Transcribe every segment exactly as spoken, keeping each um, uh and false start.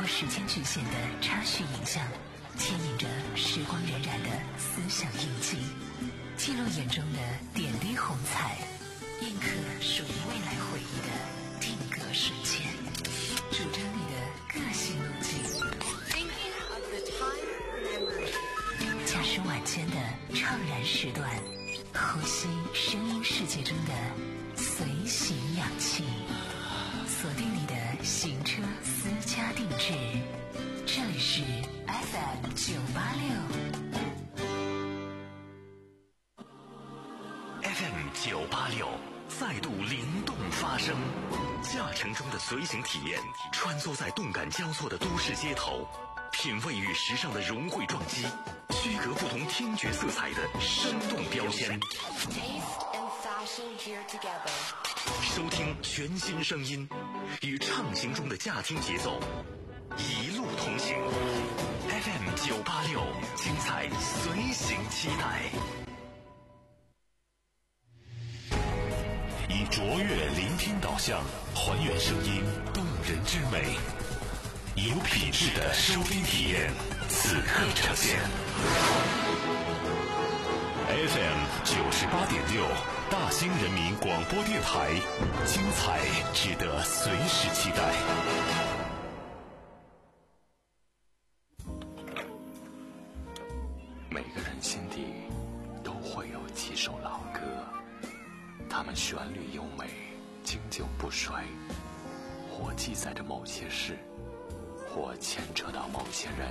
时间局限的插叙影像，牵引着时光荏苒的思想印记，记录眼中的点滴红彩，印刻属于未来回忆的定格瞬间，主张你的个性路径，驾驶晚间的怅然时段，呼吸声音世界中的随行氧气，锁定你的行车私家定制，这里是 F M 九八六 F M 九八六再度灵动发声，驾乘中的随行体验，穿梭在动感交错的都市街头，品味与时尚的融汇撞击，区隔不同听觉色彩的生动标签，收听全新声音，与畅行中的驾听节奏一路同行。 F M 九八六，精彩随行期待。以卓越聆听导向，还原声音动人之美，有品质的收听体验，此刻呈现。F M 九十八点六，大兴人民广播电台，精彩值得随时期待。每个人心底都会有几首老歌，它们旋律优美，经久不衰，或记载着某些事，或牵扯到某些人。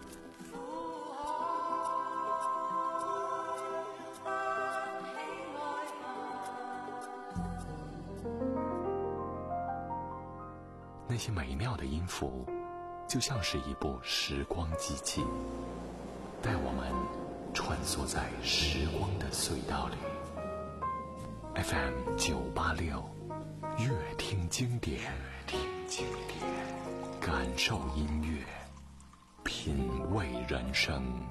那些美妙的音符，就像是一部时光机器，带我们穿梭在时光的隧道里。F M 九八六，乐听经典，乐听经典，感受音乐，品味人生。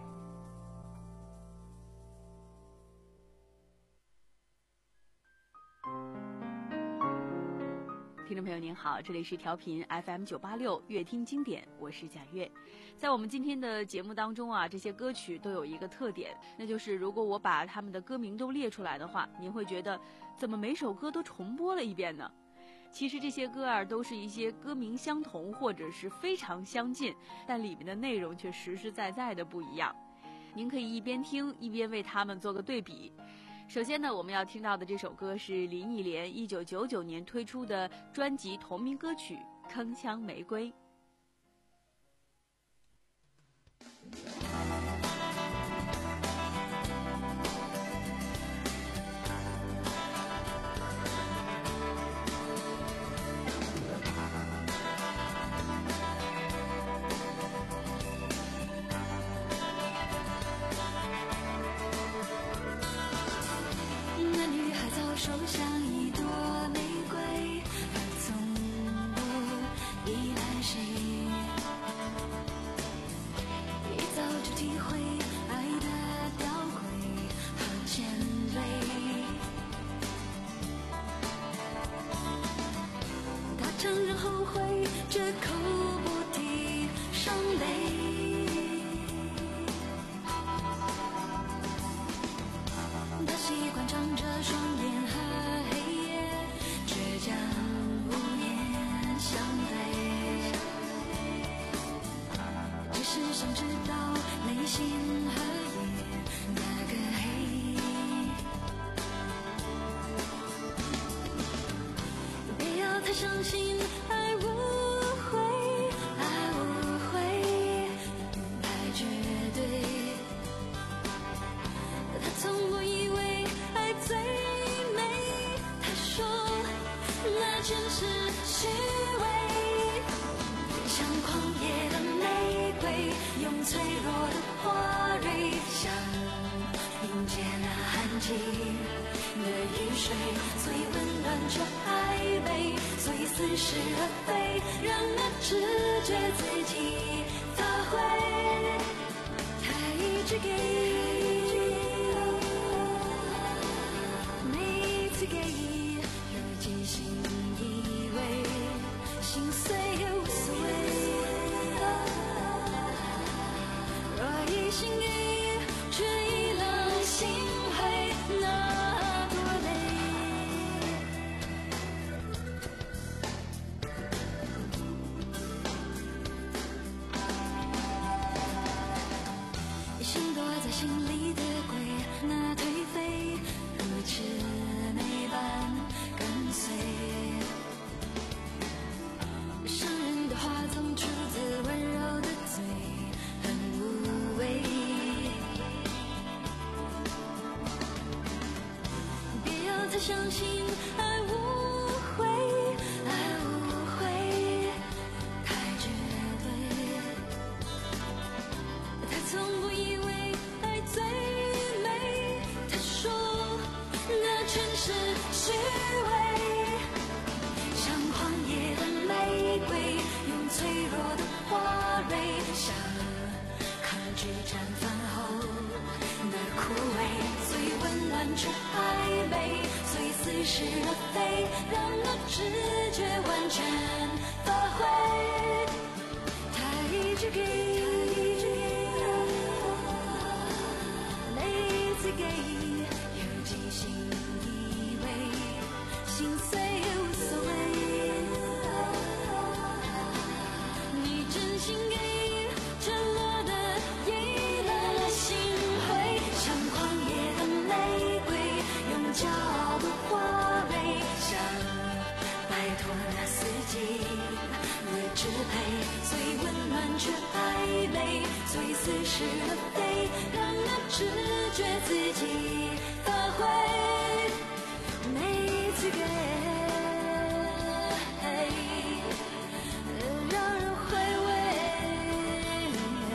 听众朋友您好，这里是调频 F M 九八六乐听经典，我是贾月。在我们今天的节目当中啊，这些歌曲都有一个特点，那就是如果我把他们的歌名都列出来的话，您会觉得怎么每首歌都重播了一遍呢？其实这些歌啊，都是一些歌名相同或者是非常相近，但里面的内容却实实在在的不一样。您可以一边听一边为他们做个对比。首先呢，我们要听到的这首歌是林忆莲一九九九年推出的专辑同名歌曲《铿锵玫瑰》。 手像一朵玫瑰，而从不依赖谁，一早就体会爱的吊诡和谦卑。他承认后悔，绝口不提伤悲。他习惯张着双眼和黑夜，倔强无言相对，只是想知道内心和夜那个黑。不要太相信爱无悔，爱无悔，爱绝对。他从不以为爱最美，他说那只是虚伪，像狂野的玫瑰，用脆弱的花蕊，像迎接那寒季的雨水，所以温暖却暧昧，所以似是而非，让那直觉自己发挥，他一直给。给有记心以为心碎也无所谓。 飞，让那直觉完全发挥。太直给，每次给，有即兴以为，心碎也无所谓。你真心给，沉落的遗了心灰，像狂野的玫瑰，用骄傲的花蕊，想摆脱那四季的支配，最温暖却暧昧，最似是的非，让那直觉自己发挥。每次给，让人回味，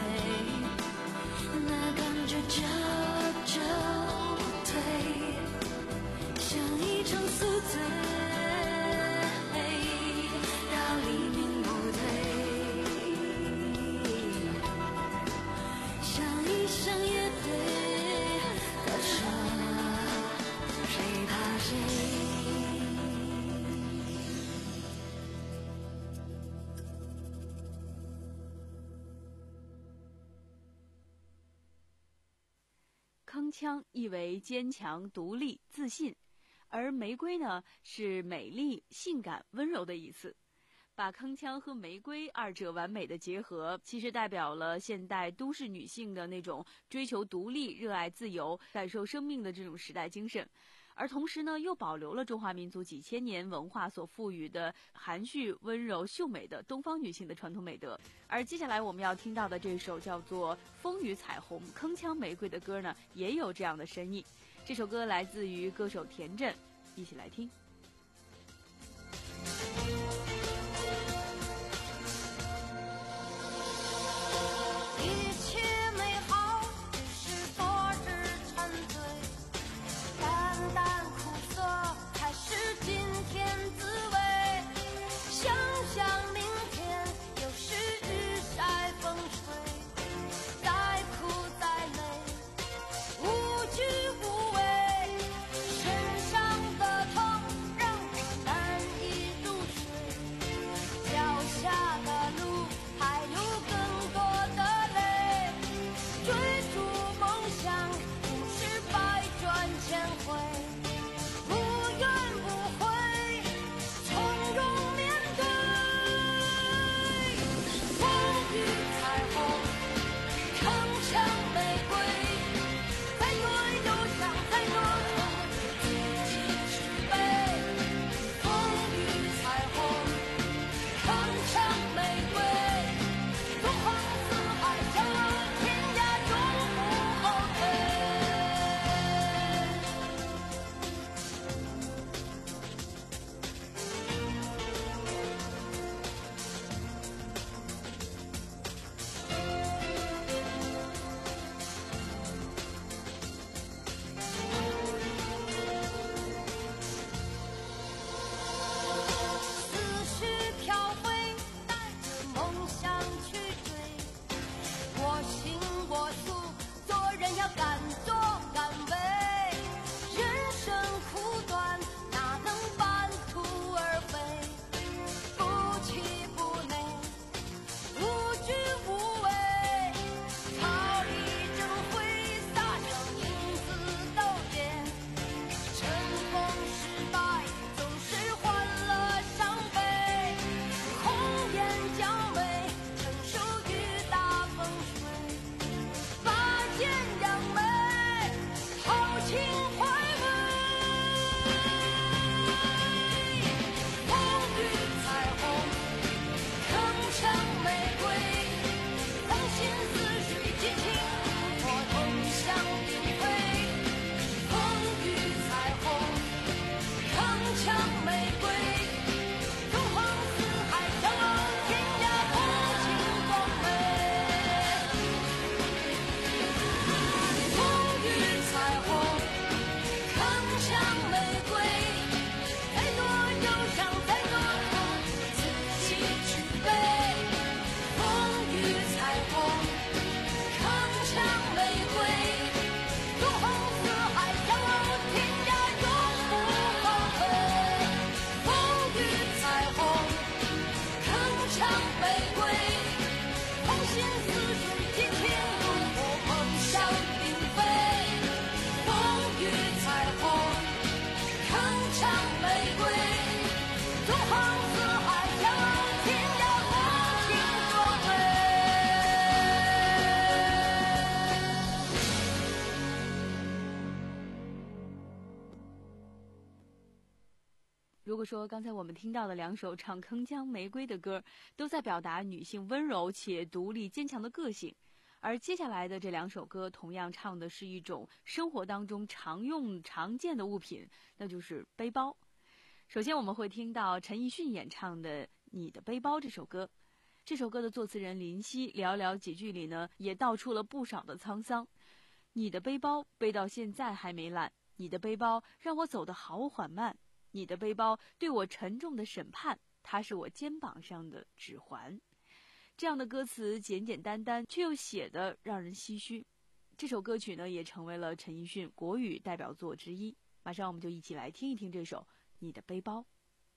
那感觉就就退，像一场宿醉，到黎明不退，像一生乐队，到时谁怕谁。 铿锵意为坚强、独立、自信，而玫瑰呢是美丽、性感、温柔的意思。把铿锵和玫瑰二者完美的结合，其实代表了现代都市女性的那种追求独立、热爱自由、感受生命的这种时代精神。而同时呢，又保留了中华民族几千年文化所赋予的含蓄、温柔、秀美的东方女性的传统美德。而接下来我们要听到的这首叫做《风雨彩虹铿锵玫瑰》的歌呢，也有这样的深意。这首歌来自于歌手田震，一起来听。 一切美好只是昨日沉醉，淡淡苦涩才是今天滋味。想想明天又是日晒风吹，再苦再累无惧无畏，身上的痛让我难以入果说刚才我们听到的两首唱铿锵玫瑰的歌，都在表达女性温柔且独立坚强的个性，而接下来的这两首歌同样唱的是一种生活当中常用常见的物品，那就是背包。首先我们会听到陈奕迅演唱的《你的背包》这首歌。这首歌的作词人林夕寥寥几句里呢，也道出了不少的沧桑。你的背包背到现在还没烂，你的背包让我走得好缓慢，你的背包对我沉重的审判，它是我肩膀上的指环。这样的歌词简简单单，却又写得让人唏嘘。这首歌曲呢，也成为了陈奕迅国语代表作之一。马上我们就一起来听一听这首《你的背包》。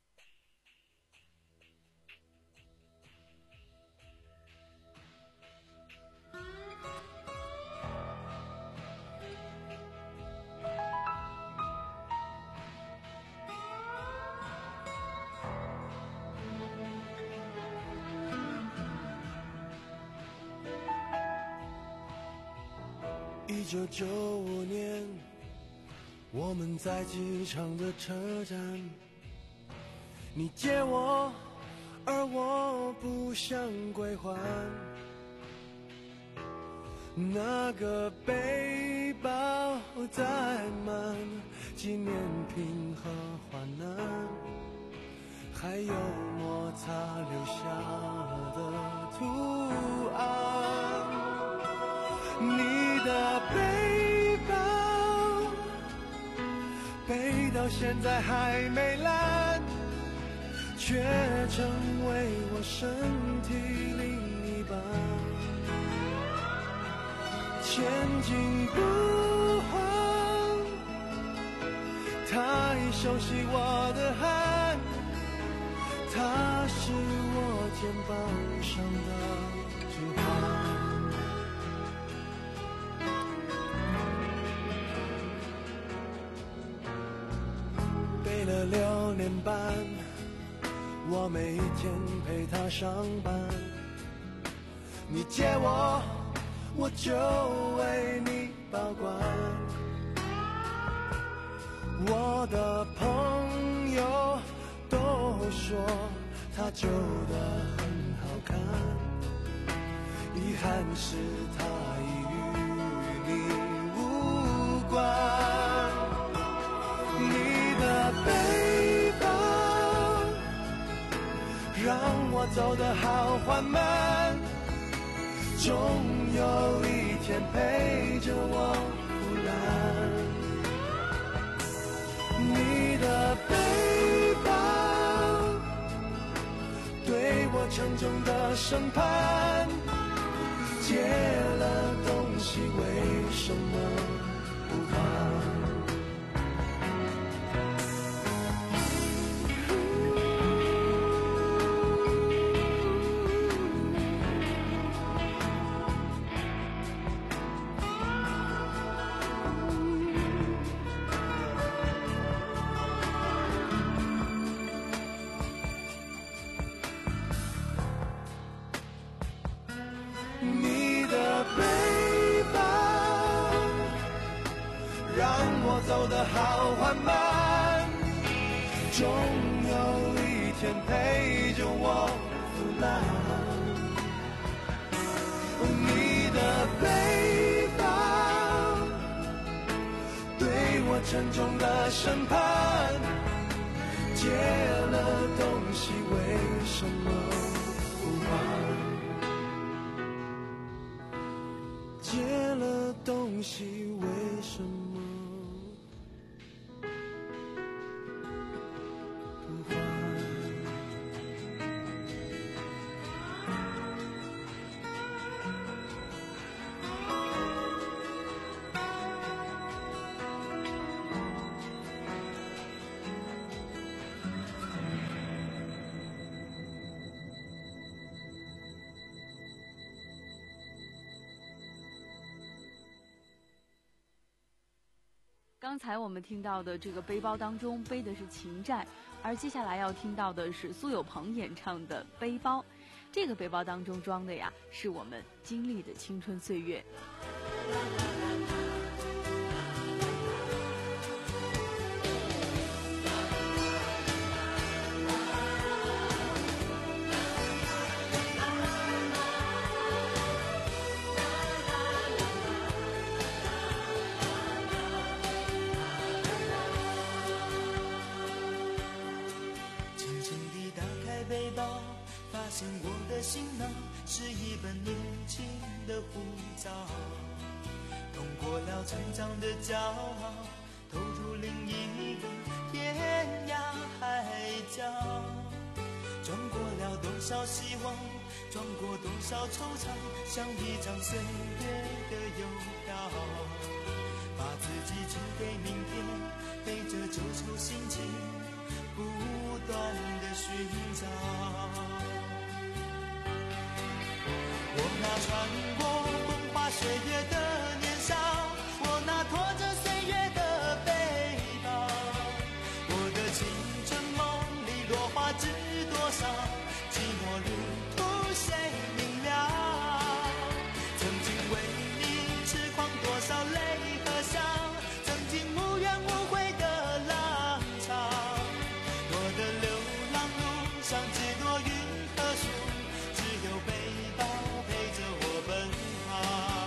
一九九五年，我们在机场的车站，你借我，而我不想归还。那个背包载满纪念品和患难，还有摩擦留下的图案。你的背包背到现在还没烂，却成为我身体另一半。前进不慌，太熟悉我的汗，它是我肩膀上的指环。背了六年半，我每一天陪他上班。你借我，我就为你保管。我的朋友都说他旧的很好看，遗憾是他已与你无关。你的背包让我走得好缓慢，总有一天陪着我腐烂。你的背包对我沉重的审判，借了东西为什么不还？走得好缓慢，总有一天陪着我腐烂。你的背包对我沉重的审判，借了东西为什么不还？借了东西为什么刚才我们听到的这个背包当中背的是情债，而接下来要听到的是苏有朋演唱的背包。这个背包当中装的呀，是我们经历的青春岁月。 现我的行囊是一本年轻的护照，通过了成长的骄傲，投入另一个天涯海角，撞过了多少希望，撞过多少惆怅，像一张岁月的邮票，把自己寄给明天，背着旧愁心情不断的寻找。我那穿过风花雪月的年少，我那拖着岁月的背包，我的青春梦里落花知多少，寂寞旅途谁明了？曾经为你痴狂多少泪和笑，曾经无怨无悔的浪潮，我的流浪路上几多云和树，只有背包陪着我奔跑。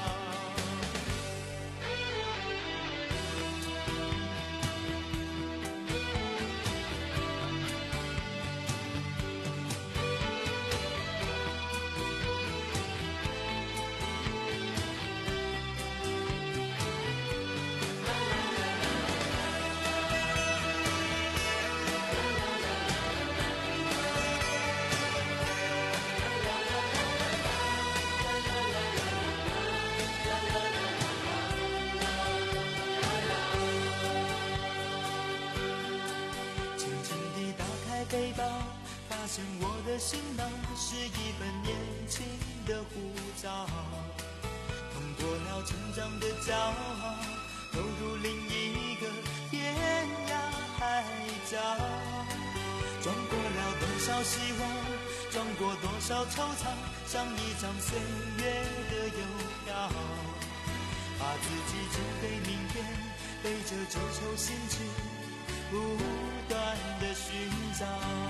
背包，发现我的行囊是一本年轻的护照，通过了成长的骄傲，投入另一个天涯海角，撞过了多少希望，撞过多少惆怅，像一张岁月的邮票，把自己寄给明天，背着旧愁心情不断的寻找。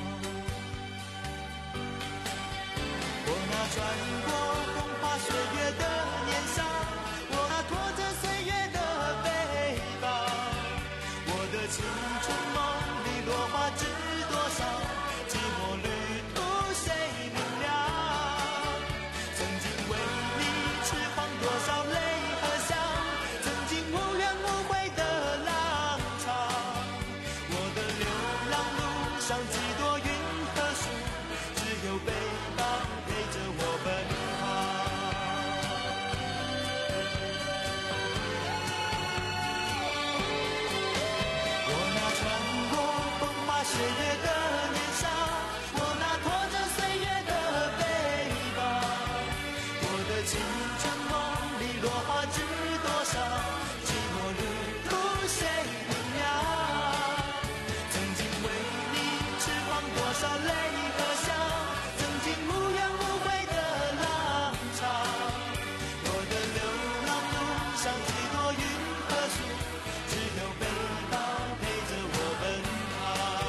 我那穿过风花雪月的年少，我那拖着岁月的背包，我的青春梦里落花知多少，寂寞旅途谁明了？曾经为你痴狂多少泪和笑，曾经无怨无悔的浪潮，我的流浪路上几多云和树，只有背包陪着我奔跑。我那穿过风花雪月的年少，我那拖着岁月的背包，我的青春梦里落花知多少，寂寞旅途谁明了？曾经为你痴狂多少泪和笑，曾经无怨无悔的浪潮，我的流浪路上几多云和树，只有背包陪着我奔跑。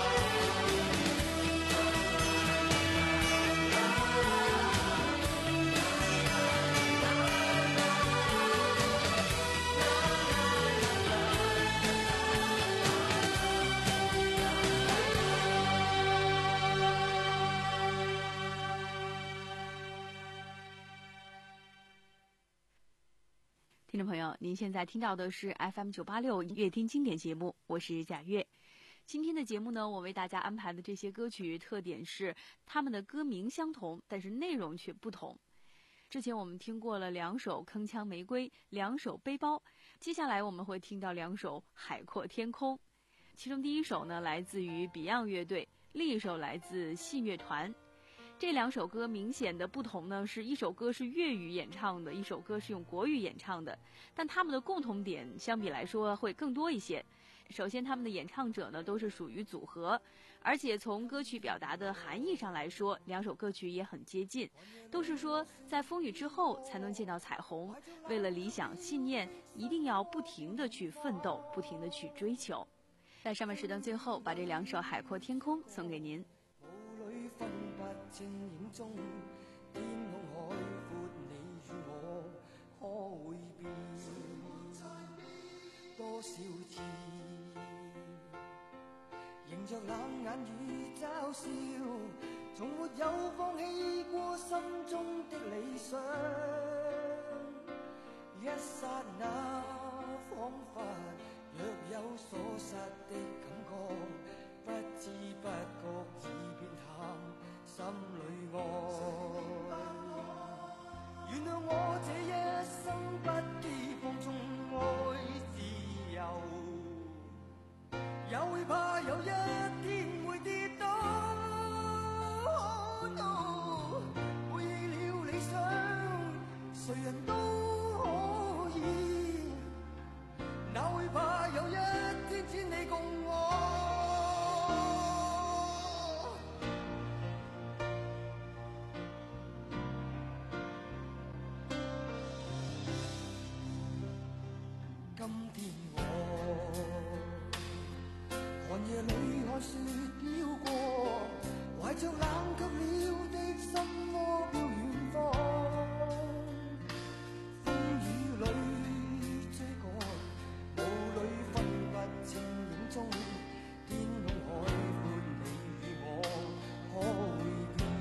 听众朋友，您现在听到的是 F M 九八六乐听经典节目，我是贾月。今天的节目呢，我为大家安排的这些歌曲特点是他们的歌名相同，但是内容却不同。之前我们听过了两首铿锵玫瑰，两首背包，接下来我们会听到两首海阔天空。其中第一首呢来自于 Beyond 乐队，另一首来自信乐团。这两首歌明显的不同呢，是一首歌是粤语演唱的，一首歌是用国语演唱的，但他们的共同点相比来说会更多一些。首先他们的演唱者呢都是属于组合，而且从歌曲表达的含义上来说，两首歌曲也很接近，都是说在风雨之后才能见到彩虹，为了理想信念一定要不停地去奋斗，不停地去追求。在上半时段最后把这两首《海阔天空》送给您。 分不清影中天空海阔，你與我可會變多少次？迎着冷眼與嘲笑， 從沒有放棄過心中的理想，一剎那彷彿若有所失的感覺，不知不覺已變淡，心裏愛。原諒我這一生不羈放縱愛自由，也會怕有一天會跌倒。Oh, no, 背棄了理想，誰人都可以，哪會怕有一天只你共我。今天我寒夜裏看雪飄過，懷着冷卻了的心窩飄遠方，風雨裏追趕，霧裏分不清影蹤，天空海闊你與我可會變？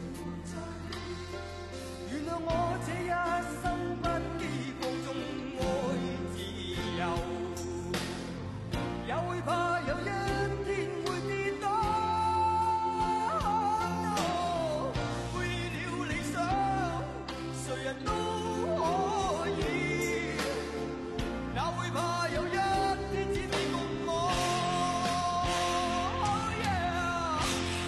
原諒我這一生不羈放縱愛自由，也會怕有一天會跌倒。Oh, no, 背棄了理想，誰人都可以，哪會怕有一天只你共我。Oh, yeah.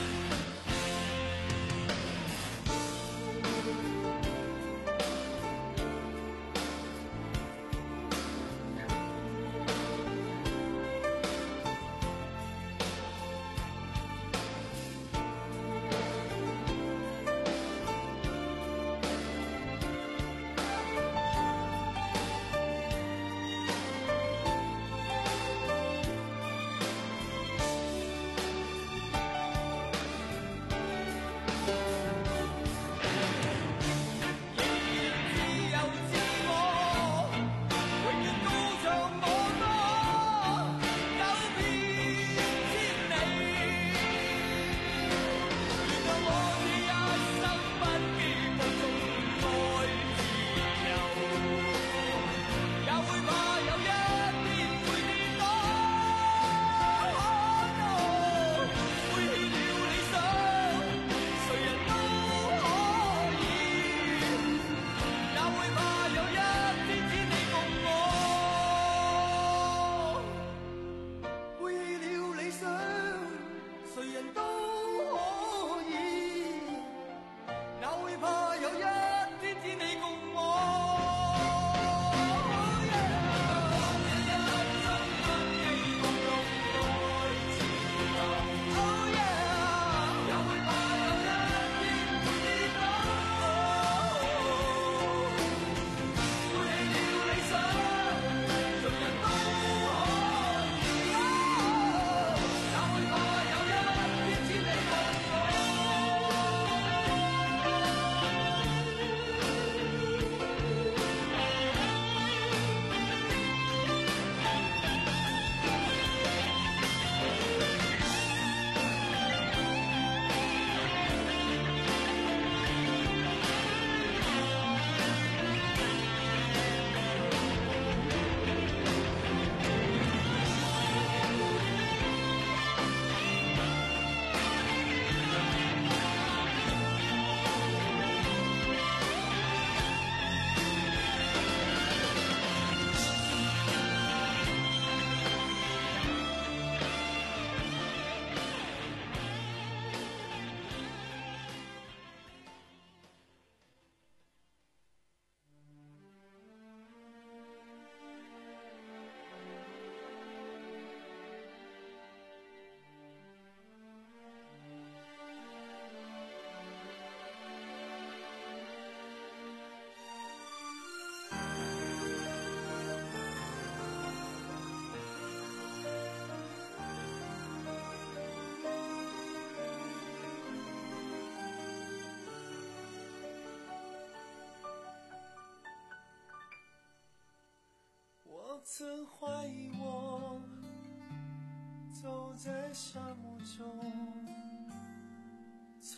曾怀疑我走在沙漠中，从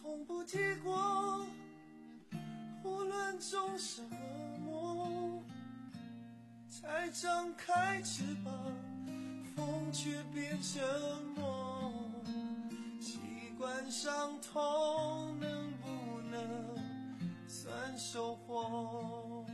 从不结果，无论种什么梦，才张开翅膀，风却变成梦。习惯伤痛，能不能算收获？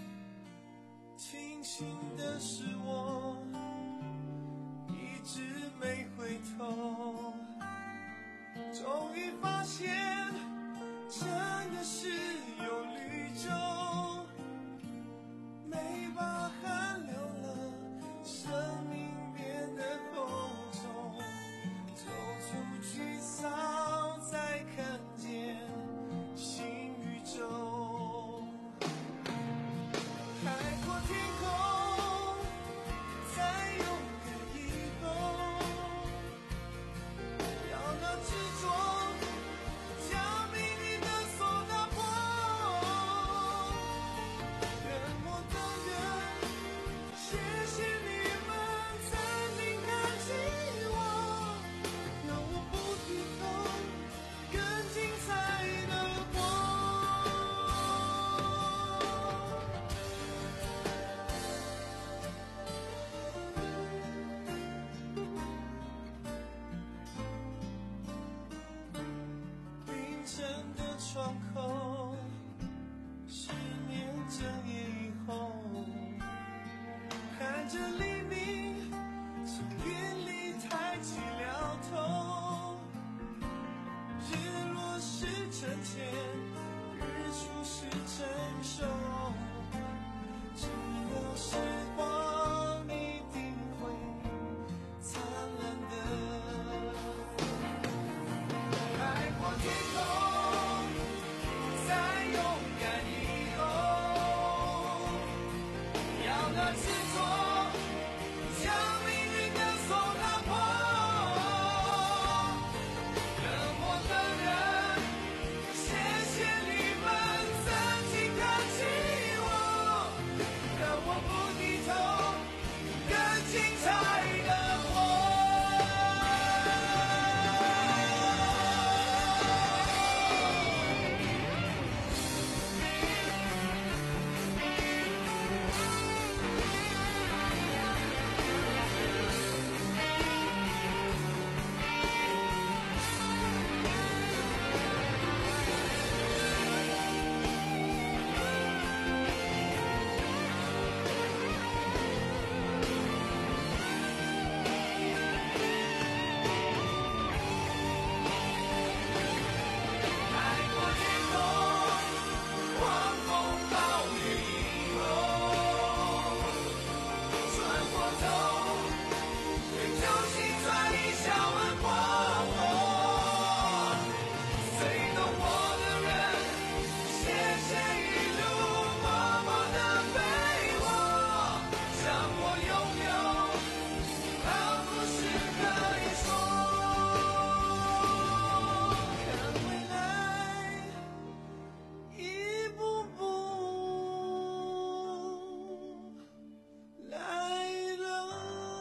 庆幸的是我一直没回头，终于发现真的是有绿洲，没把汗流了，生命变得厚重，走出沮丧，再看见新宇宙。海阔天空，再勇敢以后，要那执着将命运的锁打破。冷漠的人，谢谢你们曾经看起我，让我不低头，更精彩的活。凌晨的窗口，失眠整夜以后，看着黎明从云里抬起了头，日落是沉潜，日出是成熟，只要时光一定会灿烂的。海阔天空，再勇敢以后，要那执着将命运的锁打破。冷漠的人，谢谢你们曾经看起我，让我不低头，更精彩的活。海阔天空，狂风暴雨以后，转过头，对旧情转移笑问过我，最懂我的人，谢谢一路默默的陪我，让我拥有好故事可以说。看未来一步步来了。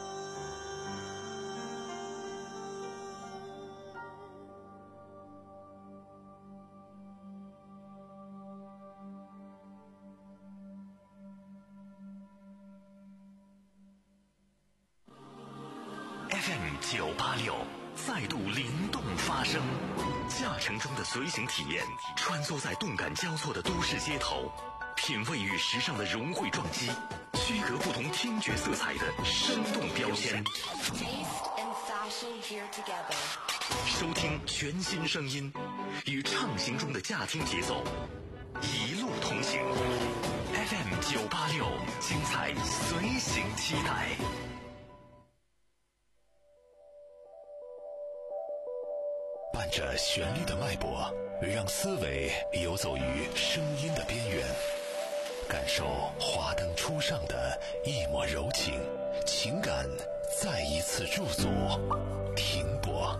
F M 九八六再度灵动发声，驾乘中的随行体验，穿梭在动感交错的都市街头，品味与时尚的融汇撞击，区隔不同听觉色彩的生动标签。 Taste and fashion here together. 收听全新声音，与畅行中的驾听节奏，一路同行。F M 九八六，精彩随行期待。伴着旋律的脉搏，让思维游走于声音的边缘，感受华灯初上的一抹柔情，情感再一次驻足停泊。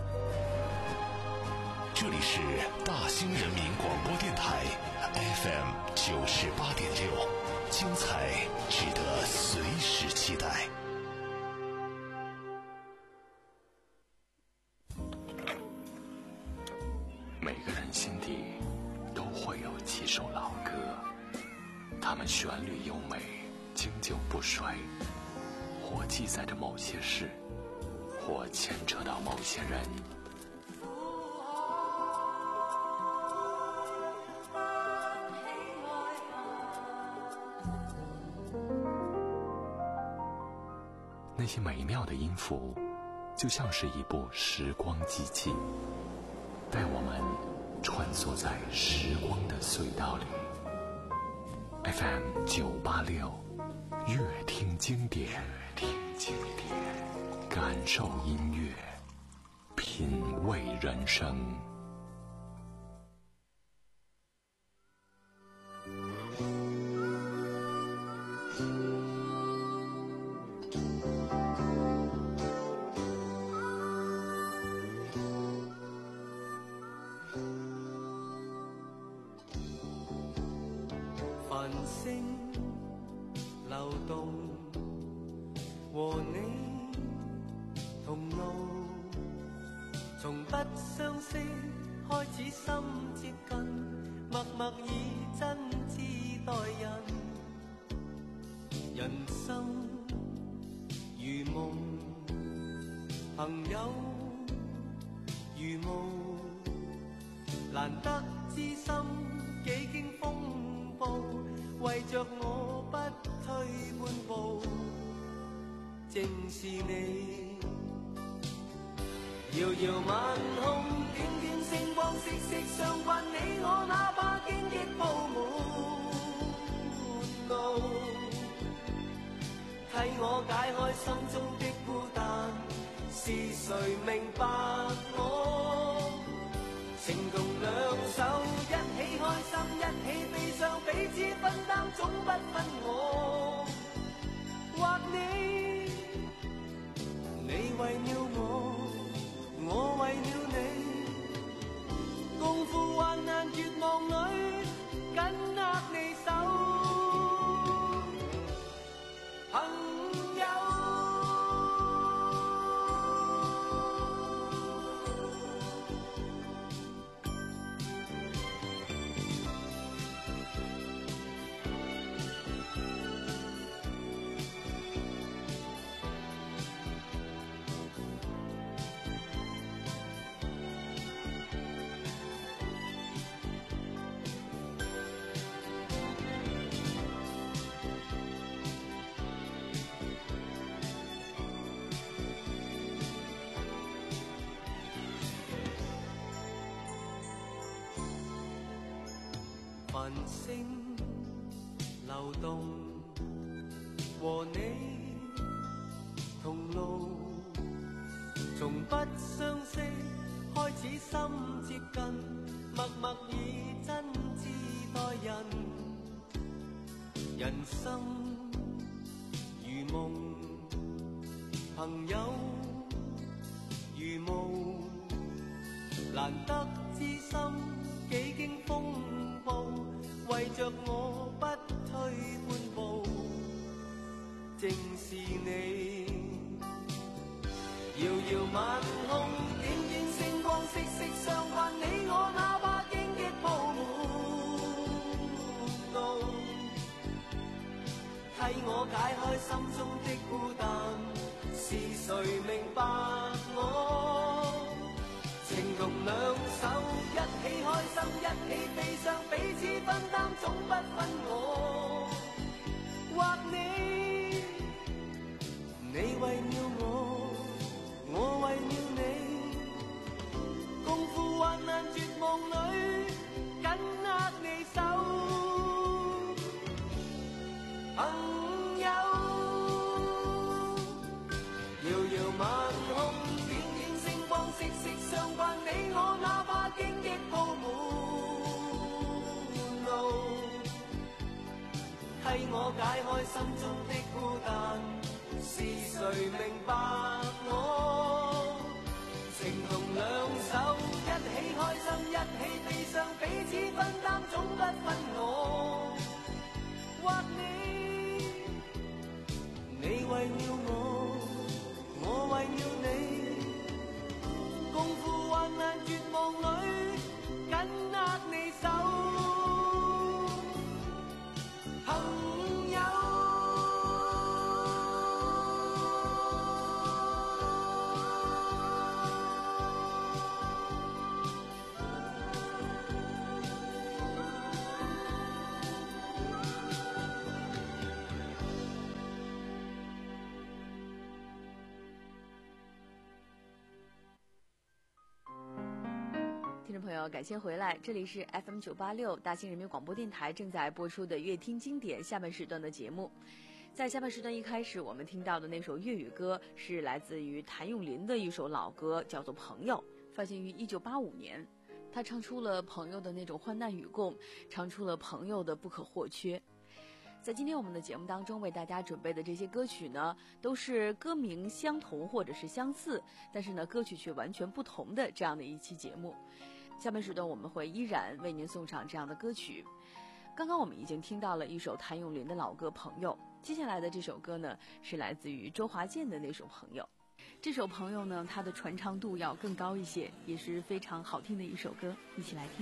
这里是大兴人民广播电台 F M 九十八点六，精彩值得随时期待。每个人心首老歌，它们旋律优美，经久不衰，或记载着某些事，或牵扯到某些人。那些美妙的音符，就像是一部时光机器，带我们穿梭在时光的隧道里。F M 九八六，乐听经典，乐听经典，感受音乐，品味人生。 繁星流動，和你同路，從不相識開始心接近，默默以真摯待人。人生如夢，朋友如霧，難得知心幾經風暴，為着我不退半步，正是你。遙遙晚空，點點星光，息息相關，你我哪怕荊棘鋪滿路，替我解開心中的孤單，是誰明白我？情同兩手，一起開心，一起悲傷，彼此分擔，總不分我或你。你為了我，我為了你，共赴患難絕望裏，緊握你手，朋友。繁星流動，和你同路，從不相識開始心接近，默默以真摯待人。人生如夢，朋友如霧，難得知心幾經風暴，為着我不退半步，正是你。遙遙晚空，點點星光，息息相關，你我哪怕荊棘鋪滿路，替我解開心中的孤單，是誰明白我？情同兩手，一起開心，一起悲傷，彼此分擔，總不分我或你。你為了我，我為了你，共赴患難絕望裏，緊握你手，朋友。遙遙晚空，點點星光，息息相關，你我哪怕荊棘鋪滿路，替我解開心中的孤單，是誰明白我？情同兩手，一起開心，一起悲傷，彼此分擔，總不分我或你。你為了我，我為了你，共赴患難絕望裏，緊握你手。 友，感谢回来，这里是 F M 九八六大兴人民广播电台正在播出的《乐听经典》下半时段的节目。在下半时段一开始，我们听到的那首粤语歌是来自于谭咏麟的一首老歌，叫做《朋友》，发行于一九八五年。他唱出了朋友的那种患难与共，唱出了朋友的不可或缺。在今天我们的节目当中为大家准备的这些歌曲呢，都是歌名相同或者是相似，但是呢歌曲却完全不同的这样的一期节目。下面时段我们会依然为您送上这样的歌曲。刚刚我们已经听到了一首谭咏麟的老歌《朋友》，接下来的这首歌呢是来自于周华健的那首《朋友》。这首《朋友》呢，它的传唱度要更高一些，也是非常好听的一首歌，一起来听。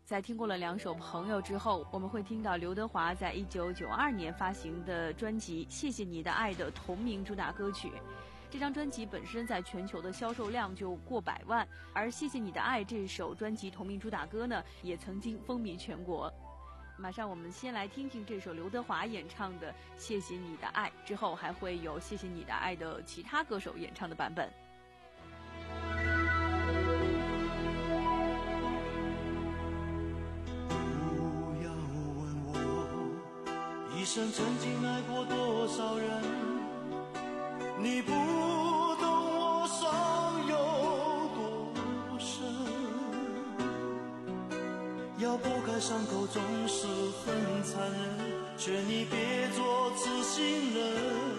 在听过了两首《朋友》之后，我们会听到刘德华在一九九二年发行的专辑《谢谢你的爱》的同名主打歌曲。这张专辑本身在全球的销售量就过百万，而《谢谢你的爱》这首专辑同名主打歌呢，也曾经风靡全国。马上我们先来听听这首刘德华演唱的《谢谢你的爱》，之后还会有《谢谢你的爱》的其他歌手演唱的版本。 不要问我一生曾经爱过多少人，你不懂我伤有多深，要剥开伤口总是很残忍，劝你别做痴心人，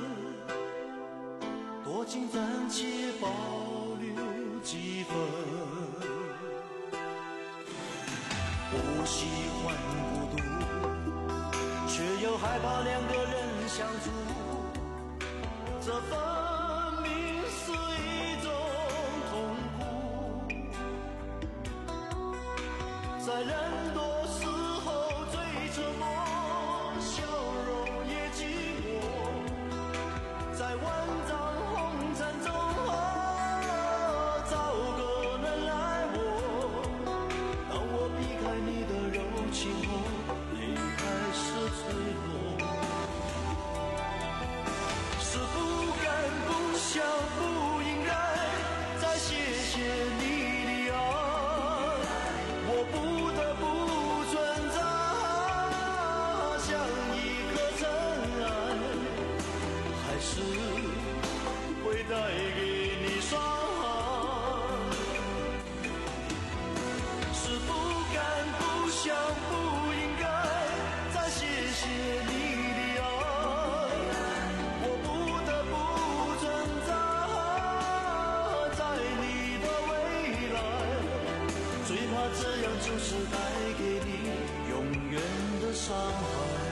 多情暂且保留几分。我喜欢孤独，却又害怕两个人相处，这分明是一种痛苦，在人多时候最沉默，笑容也寂寞，在万丈红尘中找个人爱我，当我避开你的柔情后，泪开始坠落，是不敢不想不应该再谢谢你的爱，我不得不存在，像一颗尘埃，还是会带给你伤害，是不敢不想不应该再谢谢你的爱，我不得不存在在你的未来，最怕这样就是带给你永远的伤害。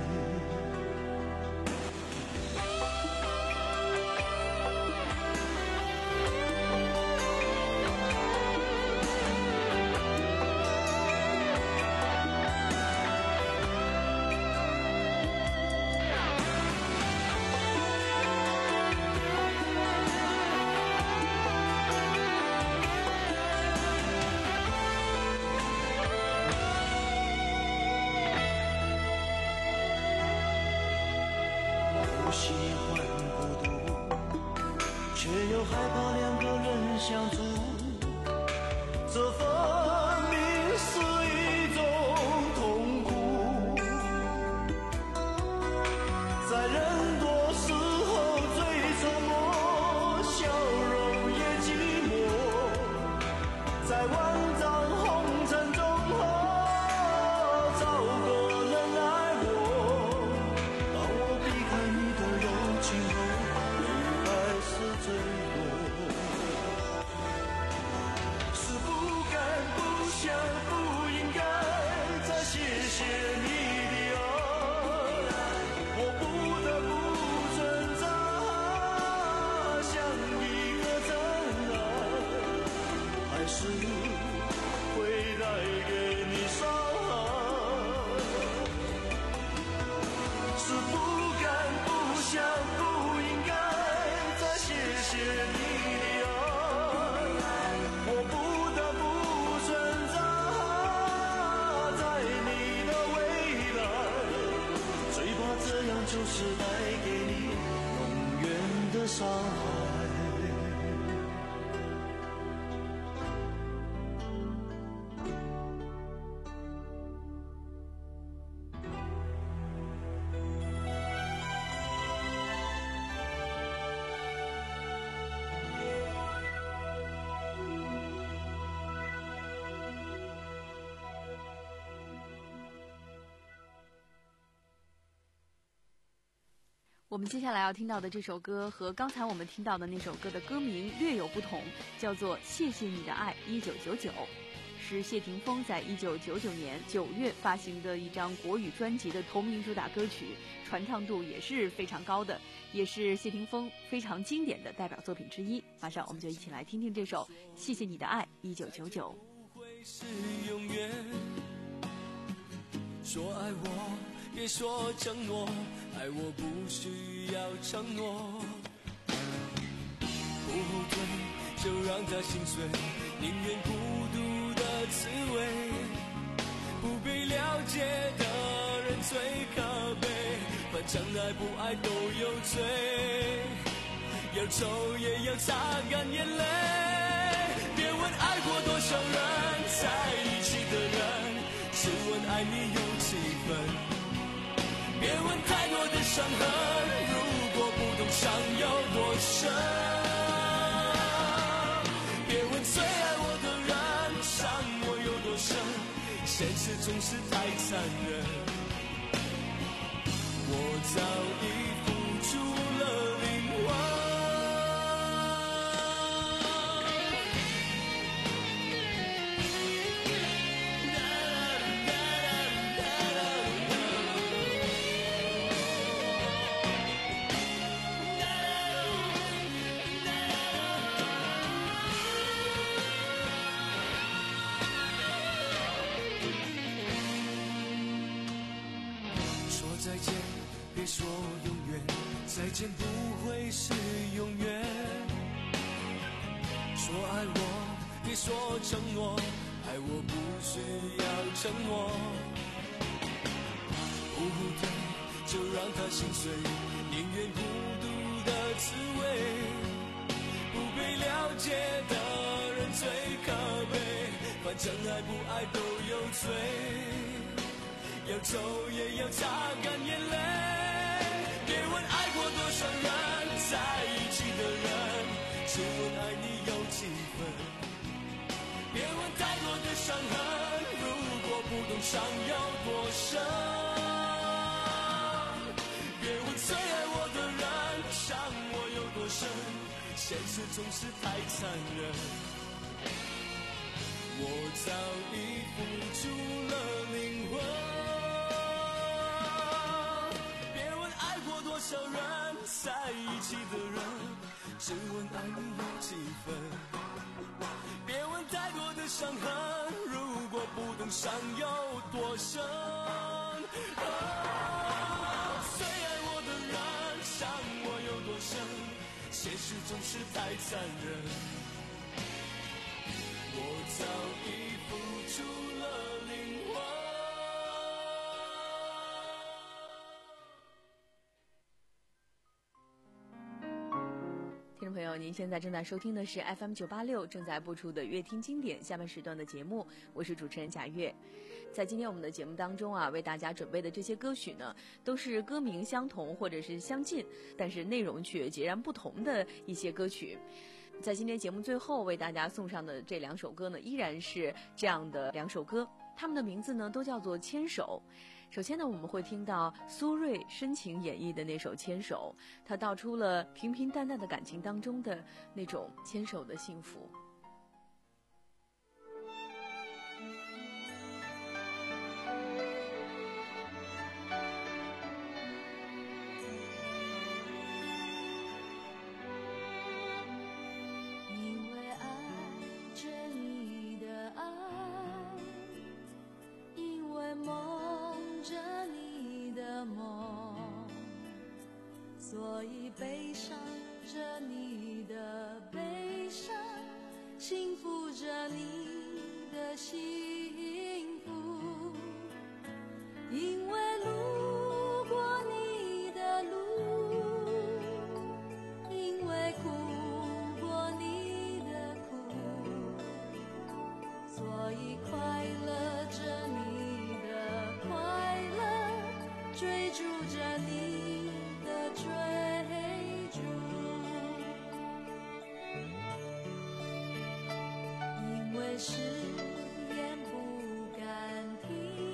不喜欢孤独，却又害怕两个人相处，这分明是一种痛苦，在人多时候最沉默，笑容也寂寞，在万丈红尘中找个人爱我，当我避开你的柔情后，泪开始坠落，是不敢不想不应该再谢谢你的爱，我不得不存在，像一个尘埃，还是会带给你伤害，是不敢不想不应该再谢谢你的爱，我不得不存在在你的未来，最怕这样就是带给你永远的伤害。 我们接下来要听到的这首歌和刚才我们听到的那首歌的歌名略有不同，叫做《谢谢你的爱一九九九》，是谢霆锋在一九九九年九月发行的一张国语专辑的同名主打歌曲，传唱度也是非常高的，也是谢霆锋非常经典的代表作品之一。马上我们就一起来听听这首《谢谢你的爱一九九九》。 不会是永远。说爱我，别说承诺，爱我不需要承诺。不后退，就让它心碎，宁愿孤独的滋味。不被了解的人最可悲，反正爱不爱都有罪，要抽也要擦干眼泪。别问爱过多少人，在一起的人，只问爱你有几分。别问太多的伤痕，如果不懂伤有多深。别问最爱我的人，伤我有多深，现实总是太残忍。我早已付出了灵魂。再见，别说永远，再见不会是永远。说爱我，别说承诺，爱我不需要承诺。不后退，就让它心碎，宁愿孤独的滋味。不被了解的人最可悲，反正爱不爱都有罪。要抽也要擦干眼泪。别问爱过多少人，在一起的人，只问爱你有几分。别问太多的伤痕，如果不懂伤有多深。别问最爱我的人，伤我有多深，现实总是太残忍。我早已付出了灵魂。多少人在一起的人，只问爱你有几分。别问太多的伤痕，如果不懂伤有多深。哦，最爱我的人，伤我有多深，现实总是太残忍。我早已付出了灵魂。 听众朋友，您现在正在收听的是 F M 九八六正在播出的乐听经典下半时段的节目，我是主持人贾月。在今天我们的节目当中啊，为大家准备的这些歌曲呢，都是歌名相同或者是相近，但是内容却截然不同的一些歌曲。在今天节目最后为大家送上的这两首歌呢，依然是这样的两首歌，他们的名字呢都叫做牵手。首先呢，我们会听到苏芮深情演绎的那首《牵手》，它道出了平平淡淡的感情当中的那种牵手的幸福。 因为爱着你的爱，因为梦着你的梦，所以悲伤着你的悲伤，幸福着你的幸福。因为路过你的路，因为哭过你的苦，所以快乐着你的快乐，追逐着你的追逐。因为誓言不敢听，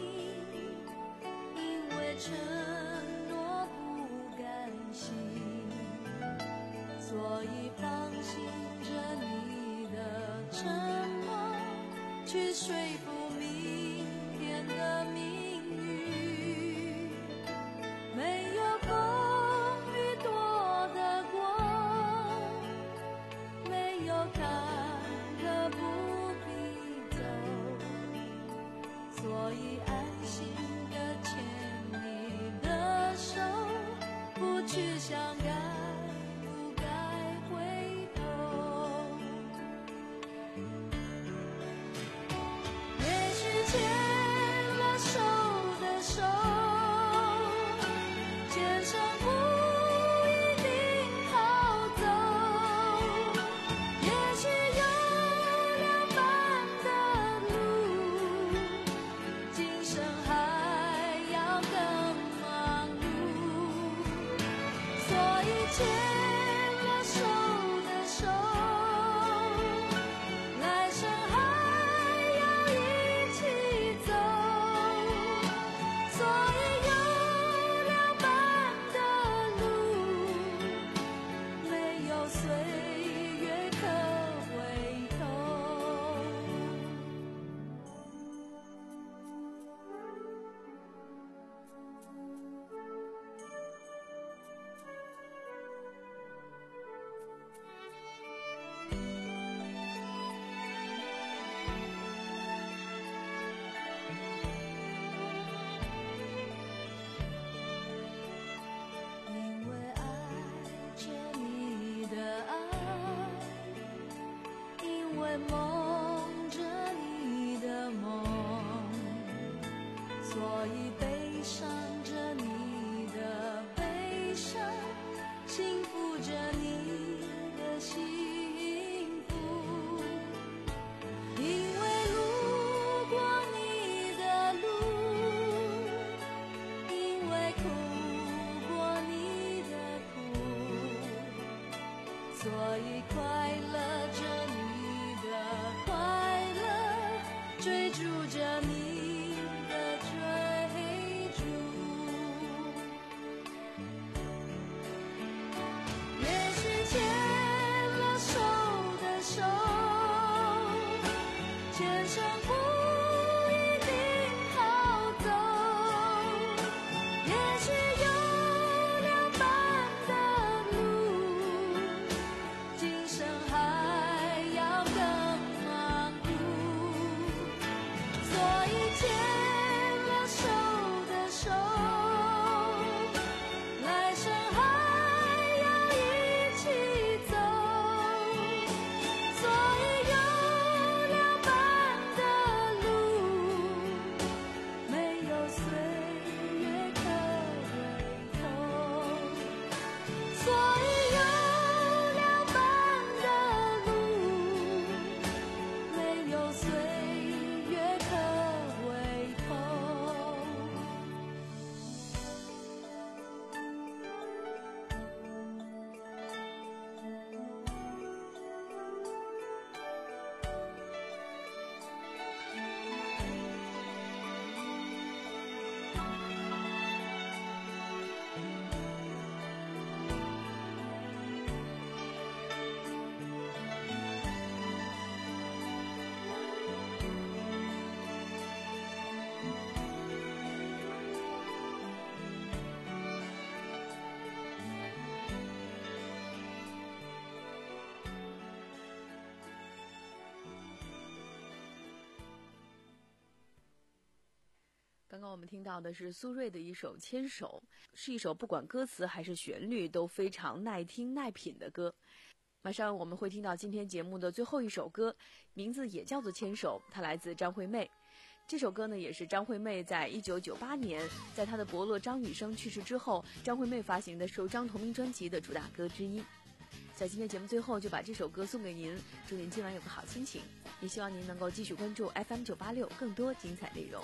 因为承诺不甘心，所以放心着你的沉默，去说服明天的命运。没有风雨躲得过，没有坎坷不必走， 以安心地牵你的手，不去想该不该回头。也许牵了手的手，前程不一定好走，也许有两半的路，今生还要更忙碌，所以牵了手的手，来生还要一起走，所以有两半的路，没有岁月可回头。因为爱着你的爱，因为梦着你的梦，所以悲伤着你的悲伤，幸福着你的幸福。因为路过你的路，因为哭过你的苦，所以快乐着你的快乐，追逐着你的追逐。也许牵了手的手，前程不一定好走，也许有两半的路，今生还要更忙碌，所以牵了手的手，来生还要一起走，所以有两半的路，没有岁月可回头，所以有两半的路，没有岁月可回头。 刚刚我们听到的是苏芮的一首《牵手》，是一首不管歌词还是旋律都非常耐听耐品的歌。马上我们会听到今天节目的最后一首歌，名字也叫做《牵手》，它来自张惠妹。这首歌呢，也是张惠妹在一九九八年在她的伯乐张雨生去世之后，张惠妹发行的首张同名专辑的主打歌之一。在今天节目最后就把这首歌送给您，祝您今晚有个好心情，也希望您能够继续关注 F M 九八六更多精彩内容。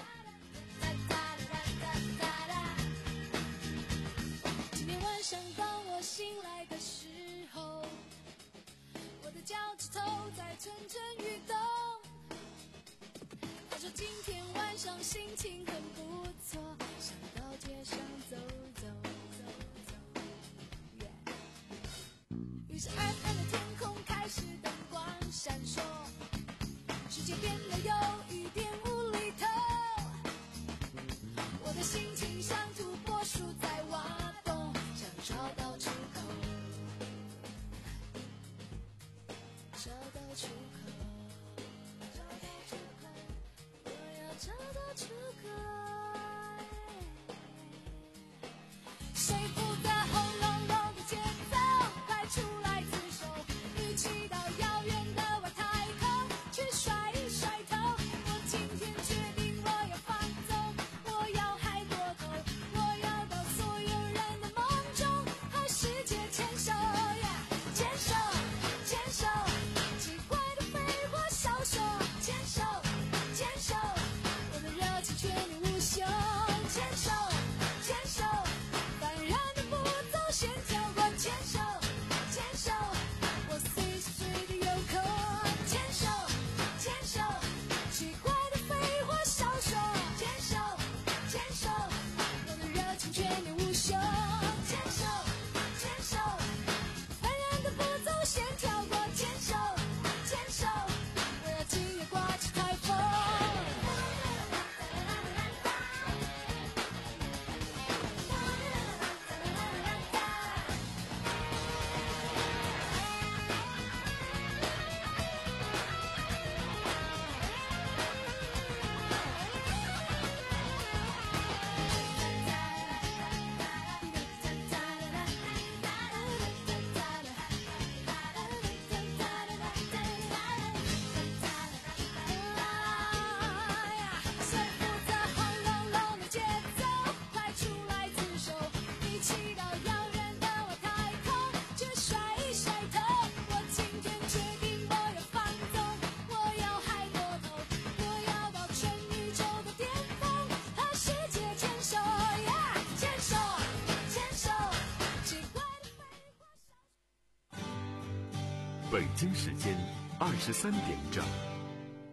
今天晚上当我醒来的时候，我的脚趾头在蠢蠢欲动。他说今天晚上心情很不错，想到街上走走走走。于是暗暗的天空开始灯光闪烁，世界变得有一点无厘头。我的心情像土拨鼠在挖洞，想找到出口，找到出口，找到出口，我要找到出口。 谁负责轰隆隆的节奏？快出来自首，一起到遥远的外太空去甩一甩头。我今天决定我要放纵，我要嗨过头，我要到所有人的梦中和世界牵手，牵手牵手，奇怪的废话少说，牵手牵手，我的热情全力无休，牵手牵手，当然的步骤先跳过，牵手牵手，我随时随地有空，牵手牵手，奇怪的废话少说，牵手牵手，我的热情全力无休，牵手牵手，当然的步骤先跳过，牵手牵手，我要今夜刮起台风。谁负责轰隆隆的节奏？快出来自首，一起到遥远的外太空去甩一甩头。我今天决定我要放纵，我要嗨过头，我要到全宇宙的巅峰和世界牵手，牵手牵手，奇怪的废话少说。 北京时间二十三点整。